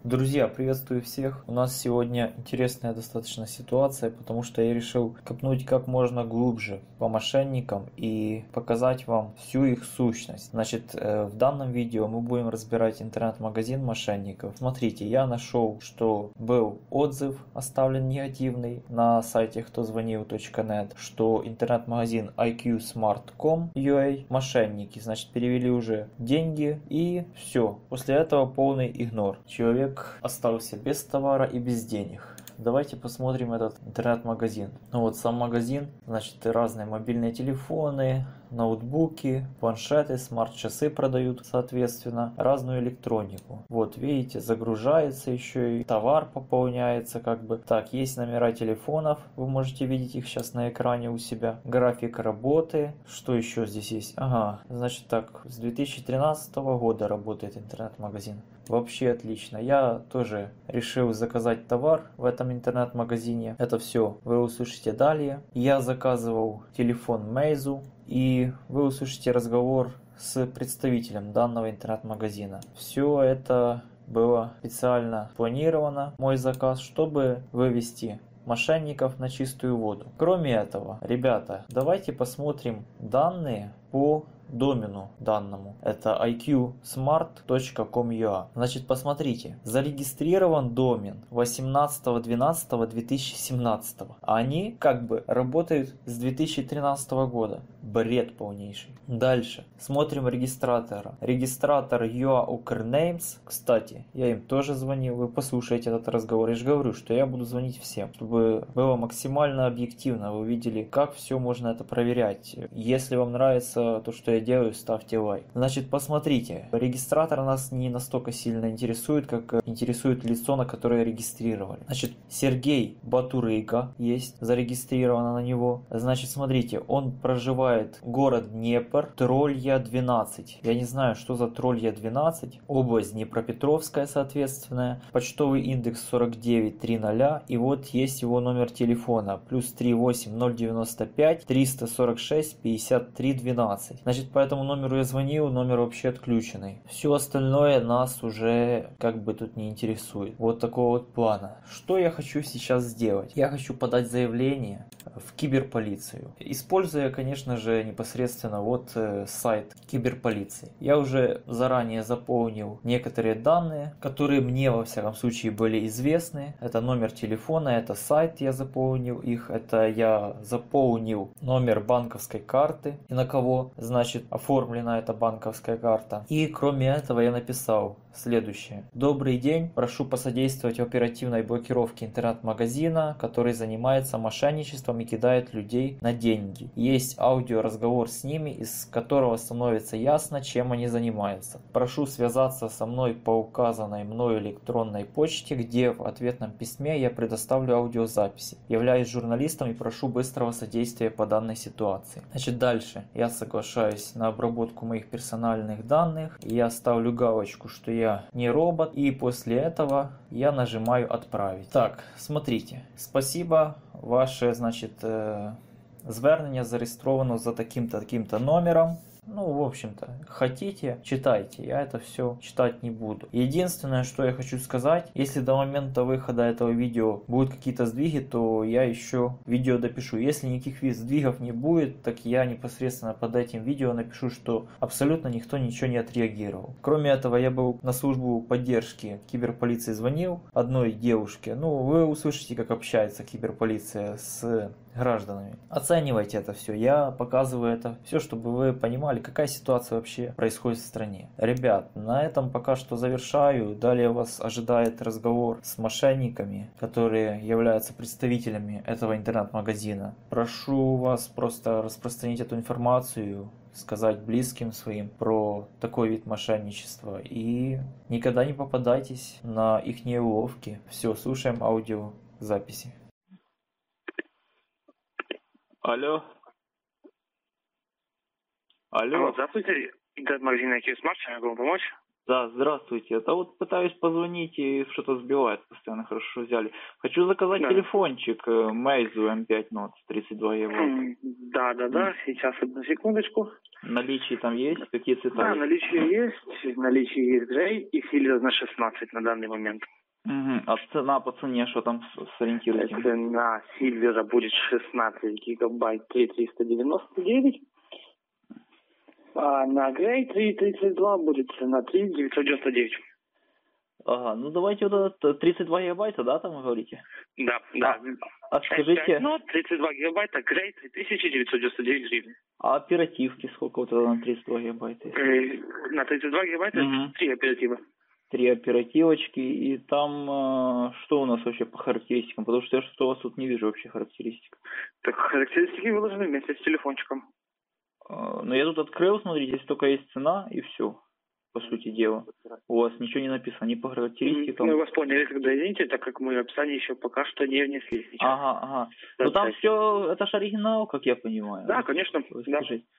Друзья, приветствую всех. У нас сегодня интересная достаточно ситуация, потому что я решил копнуть как можно глубже по мошенникам и показать вам всю их сущность. Значит, в данном видео мы будем разбирать интернет-магазин мошенников. Смотрите, я нашел, что был отзыв оставлен негативный на сайте ktoзвонил.net, что интернет-магазин iqsmart.com.ua мошенники, значит, перевели уже деньги и все. После этого полный игнор. Человек остался без товара и без денег. Давайте посмотрим этот интернет-магазин. Ну вот сам магазин, значит, разные мобильные телефоны, ноутбуки, планшеты, смарт-часы продают, соответственно, разную электронику. Вот, видите, загружается еще и товар пополняется, как бы. Так, есть номера телефонов, вы можете видеть их сейчас на экране у себя. График работы, что еще здесь есть? Ага, значит так, с 2013 года работает интернет-магазин. Вообще отлично. Я тоже решил заказать товар в этом интернет-магазине. Это все вы услышите далее. Я заказывал телефон Meizu, и вы услышите разговор с представителем данного интернет-магазина. Все это было специально планировано, мой заказ, чтобы вывести мошенников на чистую воду. Кроме этого, ребята, давайте посмотрим данные по домену данному. Это iqsmart.com.ua. Значит, посмотрите, зарегистрирован домен 18.12.2017. А они как бы работают с 2013 года. Бред полнейший. Дальше. Смотрим регистратора. Регистратор UA Ukrnames. Кстати, я им тоже звонил. Вы послушайте этот разговор. Я же говорю, что я буду звонить всем, чтобы было максимально объективно. Вы видели, как все можно это проверять. Если вам нравится то, что я делаю, ставьте лайк. Значит, посмотрите, регистратор нас не настолько сильно интересует, как интересует лицо, на которое регистрировали. Значит, Сергей Батурыга есть, зарегистрировано на него. Значит, смотрите, он проживает город Днепр, Тролья 12. Я не знаю, что за Тролья 12. Область Днепропетровская, соответственно. Почтовый индекс 4930. И вот есть его номер телефона. Плюс 38095 346 53 12. Значит, по этому номеру я звонил, номер вообще отключенный. Все остальное нас уже как бы тут не интересует. Вот такого вот плана. Что я хочу сейчас сделать? Я хочу подать заявление в киберполицию. Используя, конечно же, непосредственно вот сайт киберполиции. Я уже заранее заполнил некоторые данные, которые мне во всяком случае были известны. Это номер телефона, это сайт, я заполнил их. Это я заполнил номер банковской карты и на кого, значит, оформлена эта банковская карта. И кроме этого я написал следующее. Добрый день, прошу посодействовать в оперативной блокировке интернет-магазина, который занимается мошенничеством и кидает людей на деньги. Есть аудиоразговор с ними, из которого становится ясно, чем они занимаются. Прошу связаться со мной по указанной мною электронной почте, где в ответном письме я предоставлю аудиозаписи. Являюсь журналистом и прошу быстрого содействия по данной ситуации. Значит, дальше я соглашаюсь на обработку моих персональных данных. Я ставлю галочку, что я не робот, и после этого я нажимаю «Отправить». Так, смотрите, спасибо, ваше, значит, звернення зареєстровано за таким-то номером. Ну, в общем-то, хотите, читайте, я это все читать не буду. Единственное, что я хочу сказать, если до момента выхода этого видео будут какие-то сдвиги, то я еще видео допишу. Если никаких сдвигов не будет, так я непосредственно под этим видео напишу, что абсолютно никто ничего не отреагировал. Кроме этого, я был на службу поддержки киберполиции, звонил одной девушке. Ну, вы услышите, как общается киберполиция с гражданами. Оценивайте это все. Я показываю это все, чтобы вы понимали, какая ситуация вообще происходит в стране. Ребят, на этом пока что завершаю. Далее вас ожидает разговор с мошенниками, которые являются представителями этого интернет-магазина. Прошу вас просто распространить эту информацию, сказать близким своим про такой вид мошенничества и никогда не попадайтесь на их уловки. Все, слушаем аудиозаписи. Алло. Алло. Алло, здравствуйте. Интернет-магазин IQ Smart, чем я могу вам помочь? Да, здравствуйте. Это вот пытаюсь позвонить и что-то сбивает постоянно, хорошо что взяли. Хочу заказать Да. телефончик Meizu M5 Note 32 ГБ. Да, сейчас, одну секундочку. В наличии там есть? Какие цвета Да, есть? наличие есть Грей и Silver на 16 на данный момент. Угу. А цена по цене, что там сориентируйте? Цена Silver будет 16 гигабайт 399. А на Грей 332 будет цена 3999. Ага, ну давайте вот это 32 гигабайта, да, там вы говорите? Да. А скажите, Но 32 гигабайта, Грей 3999 гривен. а оперативки сколько вот это на 32 гигабайта? На 32 гигабайта 3 оператива. 3 оперативочки, и там что у нас вообще по характеристикам? Потому что я что-то у вас тут не вижу вообще характеристик. Так, характеристики выложены вместе с телефончиком. Но я тут открыл, смотрите, здесь только есть цена и все, по сути дела. У вас ничего не написано, ни по характеристикам. Мы вас поняли, когда извините, так как мы описание еще пока что не внесли сейчас. Ага. Ну там все, это же оригинал, как я понимаю. Да, конечно. Да.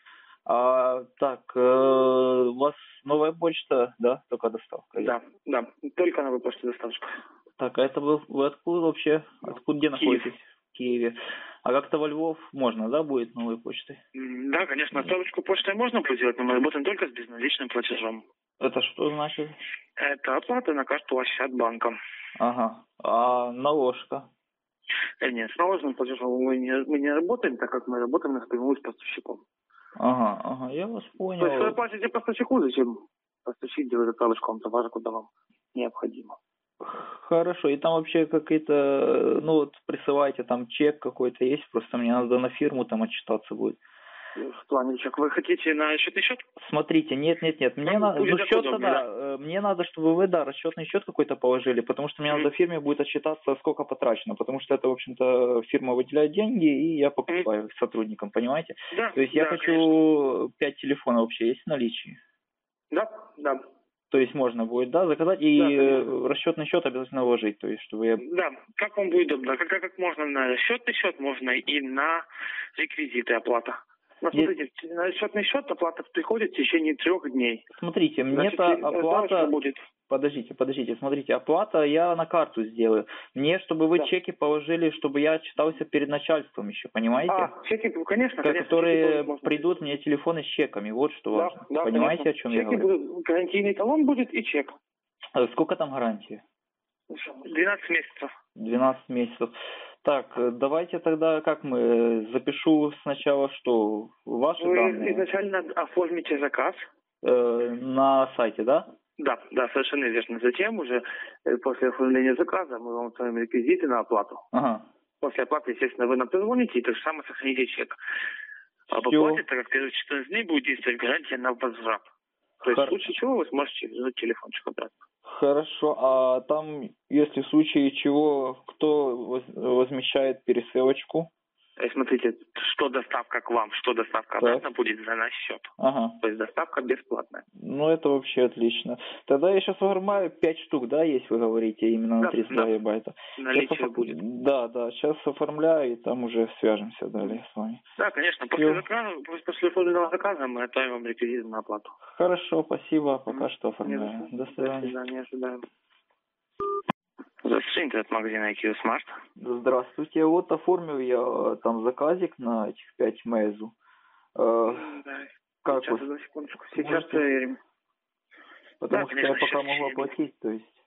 Так, у вас новая почта, да, только доставка? Да, только новая почта доставка. Так, а это вы откуда вообще? Где находитесь? В Киеве. А как-то во Львов можно, да, будет новой почтой? Да, конечно, отправочку почтой можно сделать, но мы работаем только с безналичным платежом. Это что значит? Это оплата на карту Ощадбанка. Ага. А наложка? Нет, с наложенным платежом мы не работаем, так как мы работаем напрямую с поставщиком. Ага, я вас понял. То есть вы платите поставщику, зачем поставщик делает отправочку вам товара, куда вам необходимо. Хорошо, и там вообще какие-то, ну вот присылайте, там чек какой-то есть, просто мне надо на фирму там отчитаться будет. В плане чек вы хотите на счетный счет? Смотрите, нет, мне надо, ну счет-то да, мне надо, чтобы вы, да, расчетный счет какой-то положили, потому что мне надо фирме будет отчитаться, сколько потрачено, потому что это, в общем-то, фирма выделяет деньги, и я покупаю сотрудникам, понимаете? Да. То есть я хочу 5 телефонов вообще есть в наличии? Да. То есть можно будет, да, заказать и расчетный счет обязательно вложить, то есть чтобы я... Да, как вам будет удобно. Как можно на расчетный счет, можно и на реквизиты оплата. Ну, смотрите, на расчетный счет оплата приходит в течение 3 дней. Смотрите, мне-то оплата... будет. Подождите, смотрите, оплата я на карту сделаю. Мне, чтобы вы чеки положили, чтобы я отчитался перед начальством еще, понимаете? Чеки, конечно. Которые придут мне телефоны с чеками, вот что важно. Да, понимаете, конечно. о чем я говорю? Будут, гарантийный талон будет и чек. Сколько там гарантии? 12 месяцев. 12 месяцев. Так, давайте тогда, как мы, запишу сначала что? Ваши данные? Вы изначально оформите заказ. На сайте, да? Да, совершенно верно. Затем уже после оформления заказа мы вам оставим реквизиты на оплату. Ага. После оплаты, естественно, вы нам позвоните и то же самое сохраните чек. Об оплате, так как первые 14 дней будет действовать гарантия на возврат. То есть в случае чего вы сможете вернуть телефончик обратно. Хорошо, а там, если в случае чего, кто возмещает пересылочку? Смотрите, что доставка к вам, что доставка обратно будет за наш счет. Ага. То есть доставка бесплатная. Ну, это вообще отлично. Тогда я сейчас оформляю 5 штук, да, есть, вы говорите, именно на 32 гигабайта? Наличие будет. Да, сейчас оформляю, и там уже свяжемся далее с вами. Да, конечно, после оформленного заказа мы отправим вам реквизиты на оплату. Хорошо, спасибо, пока что оформляю. До свидания. До свидания, ожидаем. Здравствуйте, интернет-магазин IQ Smart. Здравствуйте, вот оформил я там заказик на этих 5 Meizu. Как сейчас, одну секундочку, сейчас проверим. Потому что я пока могу оплатить, то есть.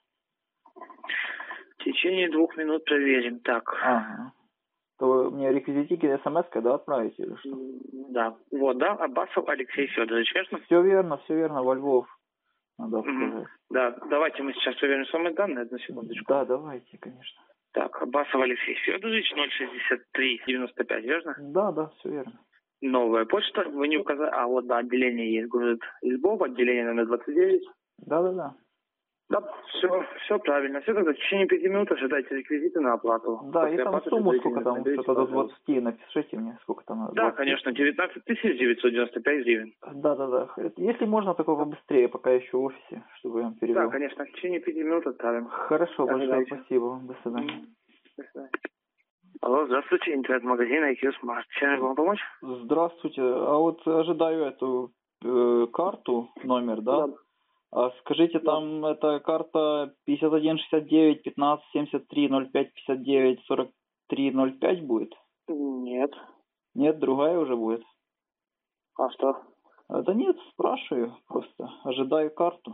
В течение 2 минут проверим, так. Ага. То мне реквизитики смс-кой, да, отправить или что? Да, Аббасов Алексей Федорович, верно? Все верно, во Львов. Надо сказать. Да, давайте мы сейчас проверим самые данные, одну секундочку. Да, давайте, конечно. Так, Аббасов Алексей Федорович, 063-95, верно? Да, все верно. Новая почта, вы не указали, отделение есть, город Львов, отделение номер 29. Да. Да, все правильно. Все тогда в течение 5 минут ожидайте реквизиты на оплату. Да, после и там сумму сколько там, что-то до 20, напишите мне, сколько там надо. Да, конечно, 19 995 гривен. Да. Если можно, только побыстрее, пока еще в офисе, чтобы я вам перевел. Да, конечно, в течение 5 минут отправим. Хорошо, большое спасибо. До свидания. До свидания. Алло, здравствуйте, интернет-магазин IQ Smart. Чем я могу помочь? Здравствуйте. А вот ожидаю эту карту, номер, да? А скажите, там эта карта 5169 15 73 05 59 43 05 будет? Нет. Нет, другая уже будет. А что? Да нет, спрашиваю просто. Ожидаю карту.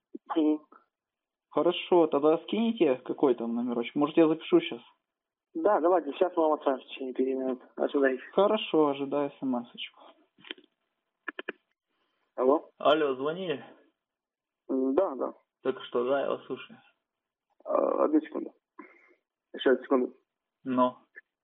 Хорошо, тогда скинете какой там номерочек. Может, я запишу сейчас? Да, давайте, сейчас вам отправим в течение 5 минут. Ожидайте. Хорошо, ожидаю смс-очку. Алло? Алло, звонили? Да. Только что, да, я вас слушаю. Одну секунду. Еще одну секунду. Но.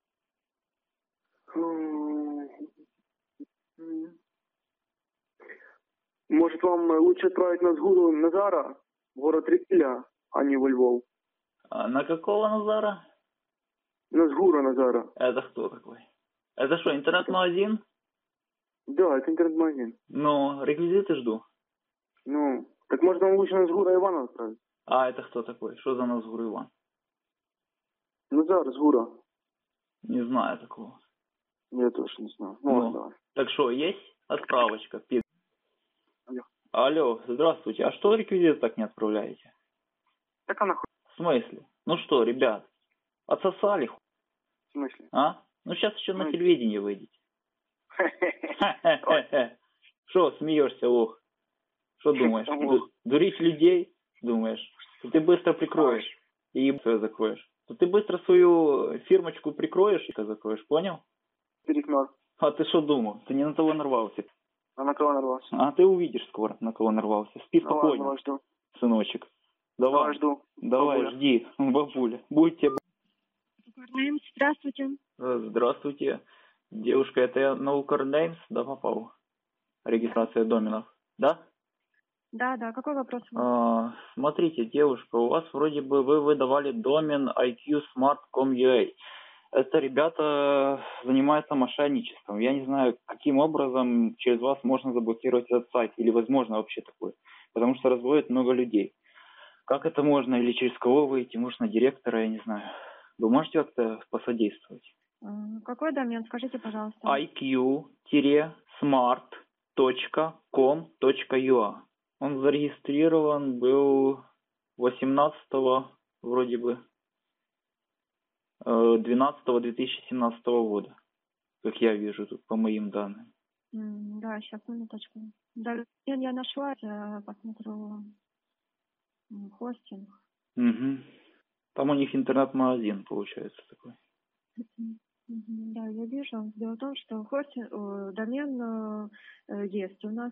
Может, вам лучше отправить на сгуру Назара в город Рикеля, а не во Львов? А на какого Назара? На сгура Назара. Это кто такой? Это что, интернет-магазин? Да, это интернет-магазин. Ну, реквизиты жду. Ну, так может, вам лучше на сгура Ивана отправить? А это кто такой? Что за Назгур Иван? Назар, сгура. Не знаю такого. Я тоже не знаю. Ну, так что, есть отправочка? Алло. Алло, здравствуйте. А что реквизиты так не отправляете? Так она В смысле? Ну что, ребят, отсосали? В смысле? А? Ну сейчас еще на телевидении выйдете. Что смеешься, лох? Что думаешь? Дурить людей, думаешь? Ты быстро прикроешь и свое закроешь. Ты быстро свою фирмочку прикроешь и закроешь, понял? Перекнор. А ты что думал? Ты не на того нарвался. А на кого нарвался? А ты увидишь скоро, на кого нарвался. Спи спокойно, Давай, жду. сыночек. Давай, жду. Давай, Бабуля. жди, бабуля. Будьте. Здравствуйте. Здравствуйте. Девушка, это я на Укрнеймс, да, попал? Регистрация доменов, да? Да, какой вопрос? Смотрите, девушка, у вас вроде бы вы выдавали домен iqsmart.com.ua. Это ребята занимаются мошенничеством. Я не знаю, каким образом через вас можно заблокировать этот сайт, или возможно вообще такое. Потому что разводят много людей. Как это можно, или через кого выйти, может на директора, я не знаю. Вы можете как-то посодействовать? Какой домен, скажите, пожалуйста. iq-smart.com.ua. Он зарегистрирован был 18-го, вроде бы, 12-2017 года, как я вижу тут по моим данным. Да, сейчас, минуточку. Да, я нашла, я посмотрю хостинг. Угу. Там у них интернет-магазин, получается, такой. Да, я вижу. Дело в том, что домен есть. У нас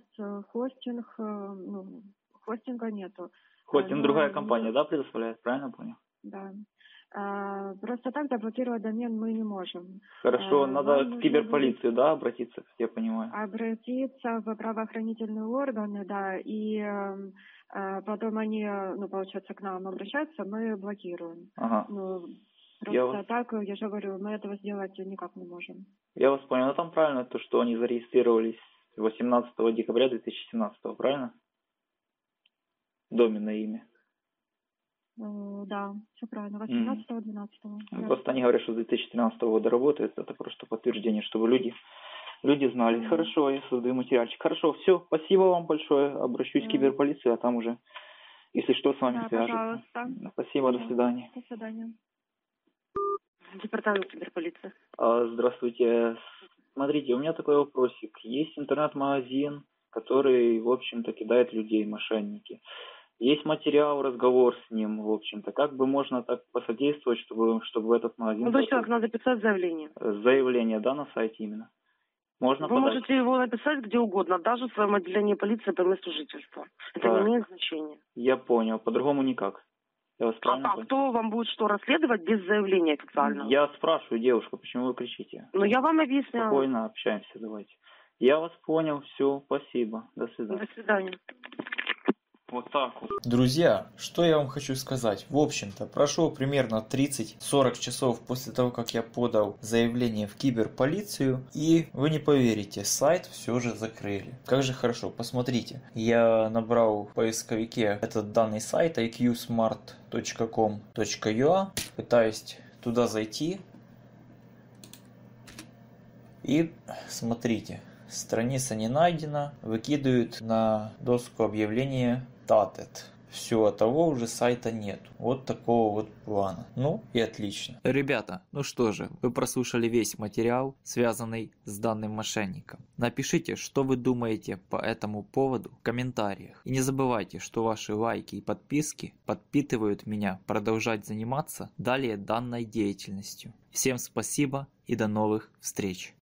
хостинга нету. Хостинг другая компания, да, предоставляет, правильно понял? Да. Просто так заблокировать домен мы не можем. Хорошо, надо в киберполицию, да, обратиться, я понимаю? Обратиться в правоохранительные органы, да, и потом они, получается, к нам обращаются, мы блокируем. Ага. Просто так, я же говорю, мы этого сделать никак не можем. Я вас понял. Но там правильно то, что они зарегистрировались 18 декабря 2017, правильно? Доменное имя. Да, все правильно, 18-12. Просто они говорят, что с 2013 года работает. Это просто подтверждение, чтобы люди знали. Хорошо, я создаю материальчик. Хорошо, все, спасибо вам большое. Обращусь в киберполицию, а там уже, если что, с вами свяжутся. Пожалуйста. Спасибо, до свидания. До свидания. Департамент киберполиции. Здравствуйте. Смотрите, у меня такой вопросик. Есть интернет-магазин, который, в общем-то, кидает людей, мошенники. Есть материал, разговор с ним, в общем-то. Как бы можно так посодействовать, чтобы в этот магазин... Ну, человек, надо писать заявление. Заявление, да, на сайте именно? Можно Вы можете его написать где угодно, даже в своем отделении полиции по месту жительства. Это не имеет значения. Я понял, по-другому никак. Я вас правильно понял? Кто вам будет что расследовать без заявления официального? Я спрашиваю, девушка, почему вы кричите? Ну, я вам объясняю. Спокойно общаемся, давайте. Я вас понял, все, спасибо. До свидания. До свидания. Вот так вот. Друзья, что я вам хочу сказать? В общем-то, прошло примерно 30-40 часов после того, как я подал заявление в киберполицию, и вы не поверите, сайт все же закрыли. Как же хорошо, посмотрите. Я набрал в поисковике этот данный сайт iqsmart.com.ua, пытаюсь туда зайти, и смотрите. Страница не найдена, выкидывают на доску объявления Started. Все, того уже сайта нет. Вот такого вот плана. Ну и отлично. Ребята, ну что же, вы прослушали весь материал, связанный с данным мошенником. Напишите, что вы думаете по этому поводу в комментариях. И не забывайте, что ваши лайки и подписки подпитывают меня продолжать заниматься далее данной деятельностью. Всем спасибо и до новых встреч.